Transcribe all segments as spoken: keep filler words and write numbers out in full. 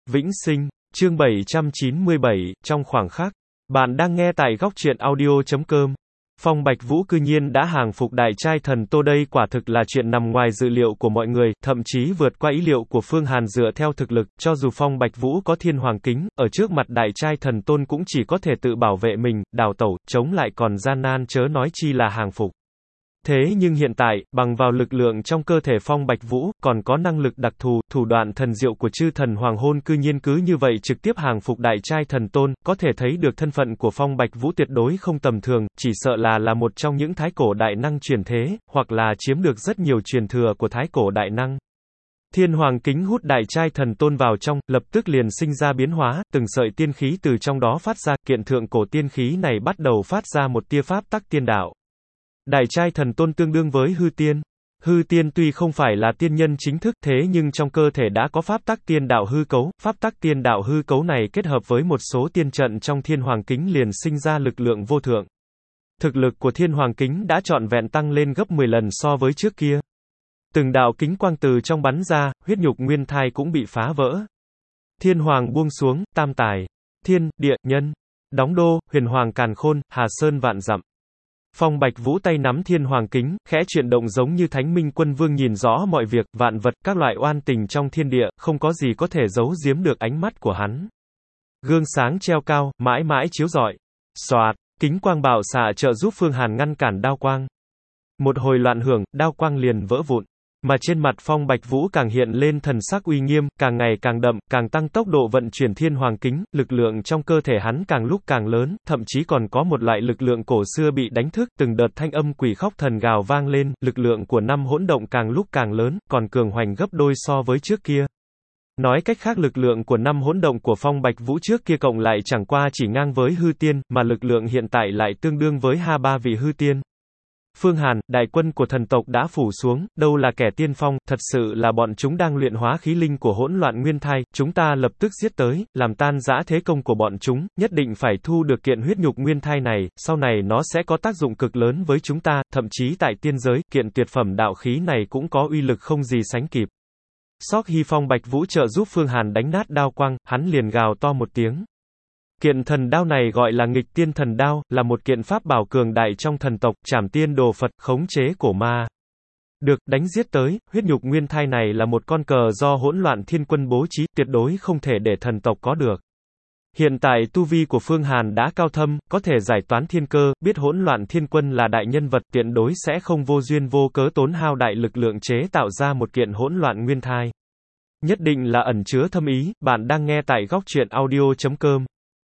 Vĩnh sinh, chương bảy trăm chín mươi bảy, trong khoảng khắc. Bạn đang nghe tại góc truyện audio chấm com. Phong Bạch Vũ cư nhiên đã hàng phục đại trai thần Tô, đây quả thực là chuyện nằm ngoài dự liệu của mọi người, thậm chí vượt qua ý liệu của Phương Hàn. Dựa theo thực lực, cho dù Phong Bạch Vũ có thiên hoàng kính, ở trước mặt đại trai thần Tôn cũng chỉ có thể tự bảo vệ mình, đào tẩu, chống lại còn gian nan chớ nói chi là hàng phục. Thế nhưng hiện tại, bằng vào lực lượng trong cơ thể Phong Bạch Vũ, còn có năng lực đặc thù, thủ đoạn thần diệu của chư thần hoàng hôn cư nhiên cứ như vậy trực tiếp hàng phục đại trai thần Tôn, có thể thấy được thân phận của Phong Bạch Vũ tuyệt đối không tầm thường, chỉ sợ là là một trong những thái cổ đại năng truyền thế, hoặc là chiếm được rất nhiều truyền thừa của thái cổ đại năng. Thiên hoàng kính hút đại trai thần Tôn vào trong, lập tức liền sinh ra biến hóa, từng sợi tiên khí từ trong đó phát ra, kiện thượng cổ tiên khí này bắt đầu phát ra một tia pháp tắc tiên đạo. Đại trai thần Tôn tương đương với hư tiên. Hư tiên tuy không phải là tiên nhân chính thức, thế nhưng trong cơ thể đã có pháp tắc tiên đạo hư cấu, pháp tắc tiên đạo hư cấu này kết hợp với một số tiên trận trong thiên hoàng kính liền sinh ra lực lượng vô thượng. Thực lực của thiên hoàng kính đã trọn vẹn tăng lên gấp mười lần so với trước kia. Từng đạo kính quang từ trong bắn ra, huyết nhục nguyên thai cũng bị phá vỡ. Thiên hoàng buông xuống, tam tài, thiên, địa, nhân, đóng đô, huyền hoàng càn khôn, hà sơn vạn dặm. Phong Bạch Vũ tay nắm thiên hoàng kính, khẽ chuyển động giống như thánh minh quân vương nhìn rõ mọi việc, vạn vật, các loại oan tình trong thiên địa, không có gì có thể giấu giếm được ánh mắt của hắn. Gương sáng treo cao, mãi mãi chiếu rọi. Xoạt, kính quang bảo xạ trợ giúp Phương Hàn ngăn cản đao quang. Một hồi loạn hưởng, đao quang liền vỡ vụn. Mà trên mặt Phong Bạch Vũ càng hiện lên thần sắc uy nghiêm, càng ngày càng đậm, càng tăng tốc độ vận chuyển thiên hoàng kính, lực lượng trong cơ thể hắn càng lúc càng lớn, thậm chí còn có một loại lực lượng cổ xưa bị đánh thức, từng đợt thanh âm quỷ khóc thần gào vang lên, lực lượng của năm hỗn động càng lúc càng lớn, còn cường hoành gấp đôi so với trước kia. Nói cách khác, lực lượng của năm hỗn động của Phong Bạch Vũ trước kia cộng lại chẳng qua chỉ ngang với hư tiên, mà lực lượng hiện tại lại tương đương với ha ba vị hư tiên. Phương Hàn, đại quân của thần tộc đã phủ xuống, đâu là kẻ tiên phong, thật sự là bọn chúng đang luyện hóa khí linh của hỗn loạn nguyên thai, chúng ta lập tức giết tới, làm tan rã thế công của bọn chúng, nhất định phải thu được kiện huyết nhục nguyên thai này, sau này nó sẽ có tác dụng cực lớn với chúng ta, thậm chí tại tiên giới, kiện tuyệt phẩm đạo khí này cũng có uy lực không gì sánh kịp. Sóc Hy Phong Bạch Vũ trợ giúp Phương Hàn đánh nát đao quang, hắn liền gào to một tiếng. Kiện thần đao này gọi là nghịch tiên thần đao, là một kiện pháp bảo cường đại trong thần tộc, trảm tiên đồ Phật, khống chế cổ ma. Được, đánh giết tới, huyết nhục nguyên thai này là một con cờ do hỗn loạn thiên quân bố trí, tuyệt đối không thể để thần tộc có được. Hiện tại tu vi của Phương Hàn đã cao thâm, có thể giải toán thiên cơ, biết hỗn loạn thiên quân là đại nhân vật, tuyệt đối sẽ không vô duyên vô cớ tốn hao đại lực lượng chế tạo ra một kiện hỗn loạn nguyên thai. Nhất định là ẩn chứa thâm ý, bạn đang nghe tại góc truyện audio chấm com.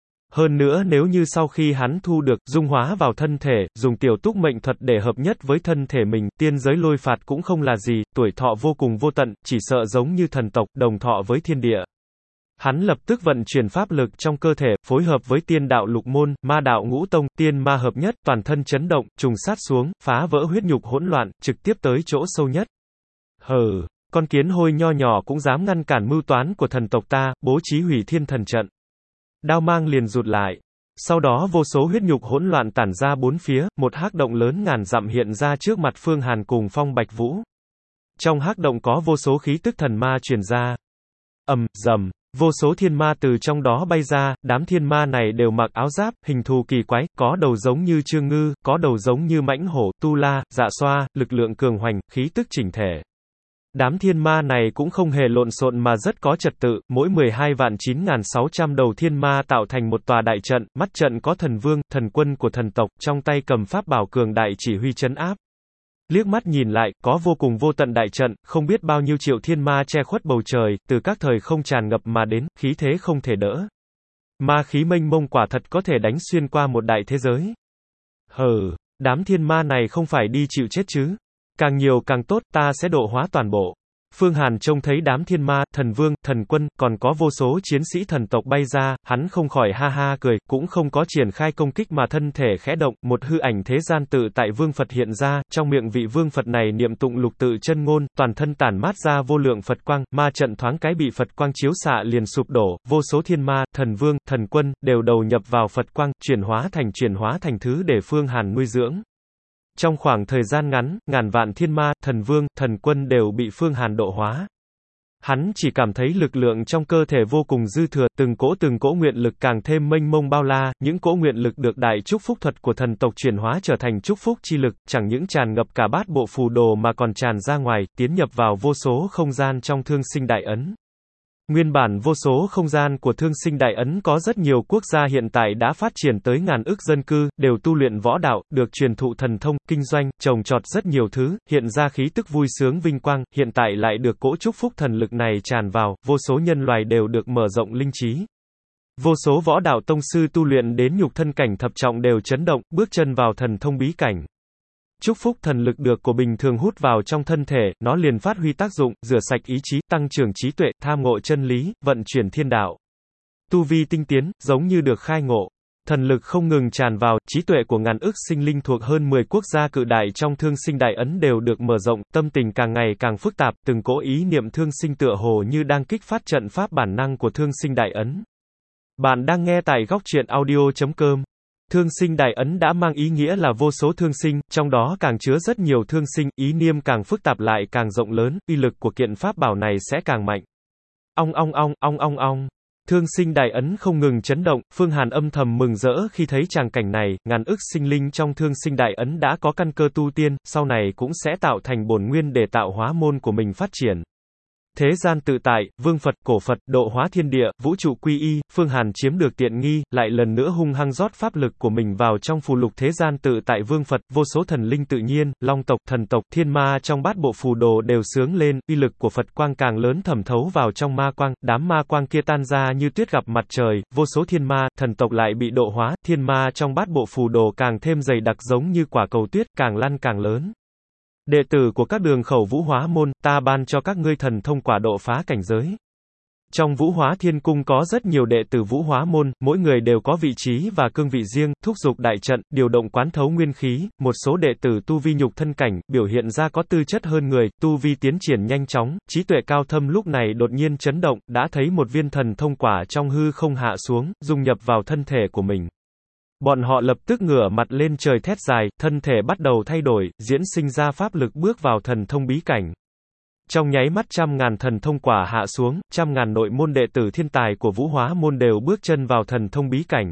Hơn nữa nếu như sau khi hắn thu được, dung hóa vào thân thể, dùng tiểu túc mệnh thuật để hợp nhất với thân thể mình, tiên giới lôi phạt cũng không là gì, tuổi thọ vô cùng vô tận, chỉ sợ giống như thần tộc, đồng thọ với thiên địa. Hắn lập tức vận chuyển pháp lực trong cơ thể, phối hợp với tiên đạo lục môn, ma đạo ngũ tông, tiên ma hợp nhất, toàn thân chấn động, trùng sát xuống, phá vỡ huyết nhục hỗn loạn, trực tiếp tới chỗ sâu nhất. Hừ, con kiến hôi nho nhỏ cũng dám ngăn cản mưu toán của thần tộc ta, bố trí hủy thiên thần trận. Đao mang liền rụt lại. Sau đó vô số huyết nhục hỗn loạn tản ra bốn phía, một hắc động lớn ngàn dặm hiện ra trước mặt Phương Hàn cùng Phong Bạch Vũ. Trong hắc động có vô số khí tức thần ma truyền ra. Ầm, rầm, vô số thiên ma từ trong đó bay ra, đám thiên ma này đều mặc áo giáp, hình thù kỳ quái, có đầu giống như trương ngư, có đầu giống như mãnh hổ, tu la, dạ xoa, lực lượng cường hoành, khí tức chỉnh thể. Đám thiên ma này cũng không hề lộn xộn mà rất có trật tự, mỗi mười hai vạn chín nghìn sáu trăm đầu thiên ma tạo thành một tòa đại trận, mắt trận có thần vương, thần quân của thần tộc, trong tay cầm pháp bảo cường đại chỉ huy trấn áp. Liếc mắt nhìn lại, có vô cùng vô tận đại trận, không biết bao nhiêu triệu thiên ma che khuất bầu trời, từ các thời không tràn ngập mà đến, khí thế không thể đỡ. Ma khí mênh mông quả thật có thể đánh xuyên qua một đại thế giới. Hừ, đám thiên ma này không phải đi chịu chết chứ? Càng nhiều càng tốt, ta sẽ độ hóa toàn bộ. Phương Hàn trông thấy đám thiên ma, thần vương, thần quân, còn có vô số chiến sĩ thần tộc bay ra, hắn không khỏi ha ha cười, cũng không có triển khai công kích mà thân thể khẽ động, một hư ảnh thế gian tự tại vương Phật hiện ra, trong miệng vị vương Phật này niệm tụng lục tự chân ngôn, toàn thân tản mát ra vô lượng Phật quang, ma trận thoáng cái bị Phật quang chiếu xạ liền sụp đổ, vô số thiên ma, thần vương, thần quân, đều đầu nhập vào Phật quang, chuyển hóa thành chuyển hóa thành thứ để Phương Hàn nuôi dưỡng. Trong khoảng thời gian ngắn, ngàn vạn thiên ma, thần vương, thần quân đều bị Phương Hàn độ hóa. Hắn chỉ cảm thấy lực lượng trong cơ thể vô cùng dư thừa, từng cỗ từng cỗ nguyện lực càng thêm mênh mông bao la, những cỗ nguyện lực được đại chúc phúc thuật của thần tộc chuyển hóa trở thành chúc phúc chi lực, chẳng những tràn ngập cả bát bộ phù đồ mà còn tràn ra ngoài, tiến nhập vào vô số không gian trong Thương Sinh Đại Ấn. Nguyên bản vô số không gian của Thương Sinh Đại Ấn có rất nhiều quốc gia hiện tại đã phát triển tới ngàn ức dân cư, đều tu luyện võ đạo, được truyền thụ thần thông, kinh doanh, trồng trọt rất nhiều thứ, hiện ra khí tức vui sướng vinh quang, hiện tại lại được cỗ chúc phúc thần lực này tràn vào, vô số nhân loài đều được mở rộng linh trí. Vô số võ đạo tông sư tu luyện đến nhục thân cảnh thập trọng đều chấn động, bước chân vào thần thông bí cảnh. Chúc phúc thần lực được của bình thường hút vào trong thân thể, nó liền phát huy tác dụng, rửa sạch ý chí, tăng trưởng trí tuệ, tham ngộ chân lý, vận chuyển thiên đạo. Tu vi tinh tiến, giống như được khai ngộ. Thần lực không ngừng tràn vào, trí tuệ của ngàn ức sinh linh thuộc hơn mười quốc gia cự đại trong Thương Sinh Đại Ấn đều được mở rộng, tâm tình càng ngày càng phức tạp, từng cỗ ý niệm thương sinh tựa hồ như đang kích phát trận pháp bản năng của Thương Sinh Đại Ấn. Bạn đang nghe tại góc truyện audio chấm com. Thương Sinh Đại Ấn đã mang ý nghĩa là vô số thương sinh, trong đó càng chứa rất nhiều thương sinh, ý niệm càng phức tạp lại càng rộng lớn, uy lực của kiện pháp bảo này sẽ càng mạnh. Ong ong ong, ong ong ong. Thương Sinh Đại Ấn không ngừng chấn động, Phương Hàn âm thầm mừng rỡ khi thấy tràng cảnh này, ngàn ức sinh linh trong Thương Sinh Đại Ấn đã có căn cơ tu tiên, sau này cũng sẽ tạo thành bổn nguyên để tạo hóa môn của mình phát triển. Thế gian tự tại, vương Phật, cổ Phật, độ hóa thiên địa, vũ trụ quy y, Phương Hàn chiếm được tiện nghi, lại lần nữa hung hăng rót pháp lực của mình vào trong phù lục thế gian tự tại vương Phật, vô số thần linh tự nhiên, long tộc, thần tộc, thiên ma trong bát bộ phù đồ đều sướng lên, uy lực của Phật quang càng lớn thẩm thấu vào trong ma quang, đám ma quang kia tan ra như tuyết gặp mặt trời, vô số thiên ma, thần tộc lại bị độ hóa, thiên ma trong bát bộ phù đồ càng thêm dày đặc giống như quả cầu tuyết, càng lăn càng lớn. Đệ tử của các đường khẩu Vũ Hóa môn, ta ban cho các ngươi thần thông quả độ phá cảnh giới. Trong Vũ Hóa Thiên Cung có rất nhiều đệ tử Vũ Hóa môn, mỗi người đều có vị trí và cương vị riêng, thúc giục đại trận, điều động quán thấu nguyên khí, một số đệ tử tu vi nhục thân cảnh, biểu hiện ra có tư chất hơn người, tu vi tiến triển nhanh chóng, trí tuệ cao thâm lúc này đột nhiên chấn động, đã thấy một viên thần thông quả trong hư không hạ xuống, dung nhập vào thân thể của mình. Bọn họ lập tức ngửa mặt lên trời thét dài, thân thể bắt đầu thay đổi, diễn sinh ra pháp lực bước vào thần thông bí cảnh. Trong nháy mắt trăm ngàn thần thông quả hạ xuống, trăm ngàn nội môn đệ tử thiên tài của Vũ Hóa môn đều bước chân vào thần thông bí cảnh.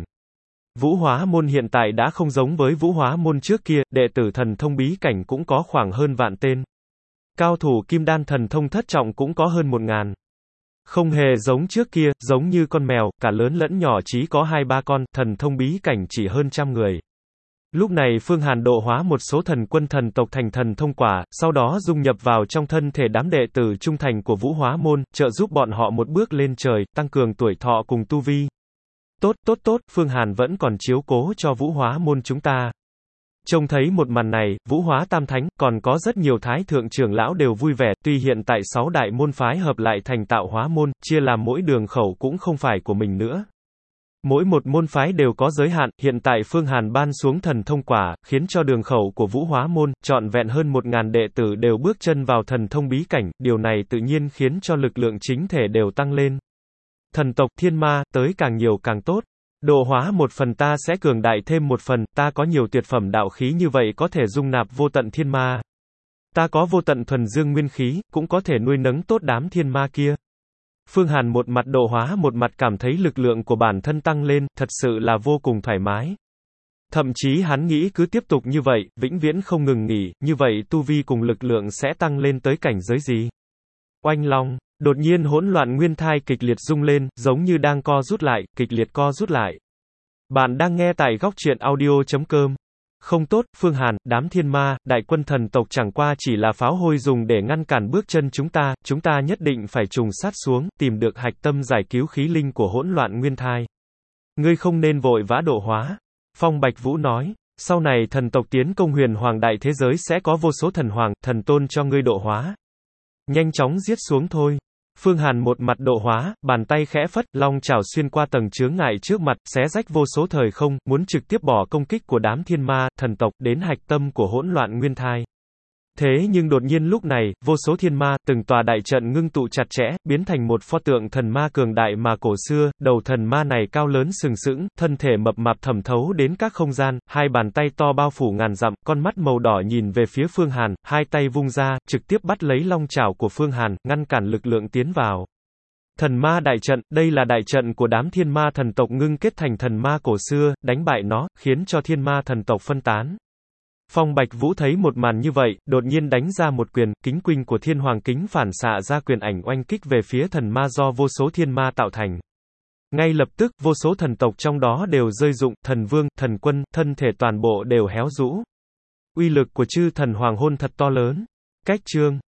Vũ Hóa môn hiện tại đã không giống với Vũ Hóa môn trước kia, đệ tử thần thông bí cảnh cũng có khoảng hơn vạn tên. Cao thủ kim đan thần thông thất trọng cũng có hơn một ngàn. Không hề giống trước kia, giống như con mèo, cả lớn lẫn nhỏ chỉ có hai ba con, thần thông bí cảnh chỉ hơn trăm người. Lúc này Phương Hàn độ hóa một số thần quân thần tộc thành thần thông quả, sau đó dung nhập vào trong thân thể đám đệ tử trung thành của Vũ Hóa môn, trợ giúp bọn họ một bước lên trời, tăng cường tuổi thọ cùng tu vi. Tốt, tốt, tốt, Phương Hàn vẫn còn chiếu cố cho Vũ Hóa môn chúng ta. Trông thấy một màn này, Vũ Hóa Tam Thánh, còn có rất nhiều thái thượng trưởng lão đều vui vẻ, tuy hiện tại sáu đại môn phái hợp lại thành tạo hóa môn, chia làm mỗi đường khẩu cũng không phải của mình nữa. Mỗi một môn phái đều có giới hạn, hiện tại Phương Hàn ban xuống thần thông quả, khiến cho đường khẩu của Vũ Hóa môn, trọn vẹn hơn một ngàn đệ tử đều bước chân vào thần thông bí cảnh, điều này tự nhiên khiến cho lực lượng chính thể đều tăng lên. Thần tộc thiên ma, tới càng nhiều càng tốt. Độ hóa một phần ta sẽ cường đại thêm một phần, ta có nhiều tuyệt phẩm đạo khí như vậy có thể dung nạp vô tận thiên ma. Ta có vô tận thuần dương nguyên khí, cũng có thể nuôi nấng tốt đám thiên ma kia. Phương Hàn một mặt độ hóa một mặt cảm thấy lực lượng của bản thân tăng lên, thật sự là vô cùng thoải mái. Thậm chí hắn nghĩ cứ tiếp tục như vậy, vĩnh viễn không ngừng nghỉ, như vậy tu vi cùng lực lượng sẽ tăng lên tới cảnh giới gì? Oanh long, đột nhiên hỗn loạn nguyên thai kịch liệt rung lên, giống như đang co rút lại, kịch liệt co rút lại. Bạn đang nghe tại góc truyện audio chấm com. Không tốt, Phương Hàn, đám thiên ma, đại quân thần tộc chẳng qua chỉ là pháo hôi dùng để ngăn cản bước chân chúng ta, chúng ta nhất định phải trùng sát xuống, tìm được hạch tâm giải cứu khí linh của hỗn loạn nguyên thai. Ngươi không nên vội vã độ hóa. Phong Bạch Vũ nói, sau này thần tộc tiến công huyền hoàng đại thế giới sẽ có vô số thần hoàng, thần tôn cho ngươi độ hóa. Nhanh chóng giết xuống thôi. Phương Hàn một mặt độ hóa, bàn tay khẽ phất, long chảo xuyên qua tầng chướng ngại trước mặt, xé rách vô số thời không, muốn trực tiếp bỏ công kích của đám thiên ma, thần tộc, đến hạch tâm của hỗn loạn nguyên thai. Thế nhưng đột nhiên lúc này, vô số thiên ma, từng tòa đại trận ngưng tụ chặt chẽ, biến thành một pho tượng thần ma cường đại mà cổ xưa, đầu thần ma này cao lớn sừng sững, thân thể mập mạp thẩm thấu đến các không gian, hai bàn tay to bao phủ ngàn dặm, con mắt màu đỏ nhìn về phía Phương Hàn, hai tay vung ra, trực tiếp bắt lấy long chảo của Phương Hàn, ngăn cản lực lượng tiến vào. Thần ma đại trận, đây là đại trận của đám thiên ma thần tộc ngưng kết thành thần ma cổ xưa, đánh bại nó, khiến cho thiên ma thần tộc phân tán. Phong Bạch Vũ thấy một màn như vậy, đột nhiên đánh ra một quyền, kính quỳnh của thiên hoàng kính phản xạ ra quyền ảnh oanh kích về phía thần ma do vô số thiên ma tạo thành. Ngay lập tức, vô số thần tộc trong đó đều rơi rụng, thần vương, thần quân, thân thể toàn bộ đều héo rũ. Uy lực của chư thần hoàng hôn thật to lớn. Cách chương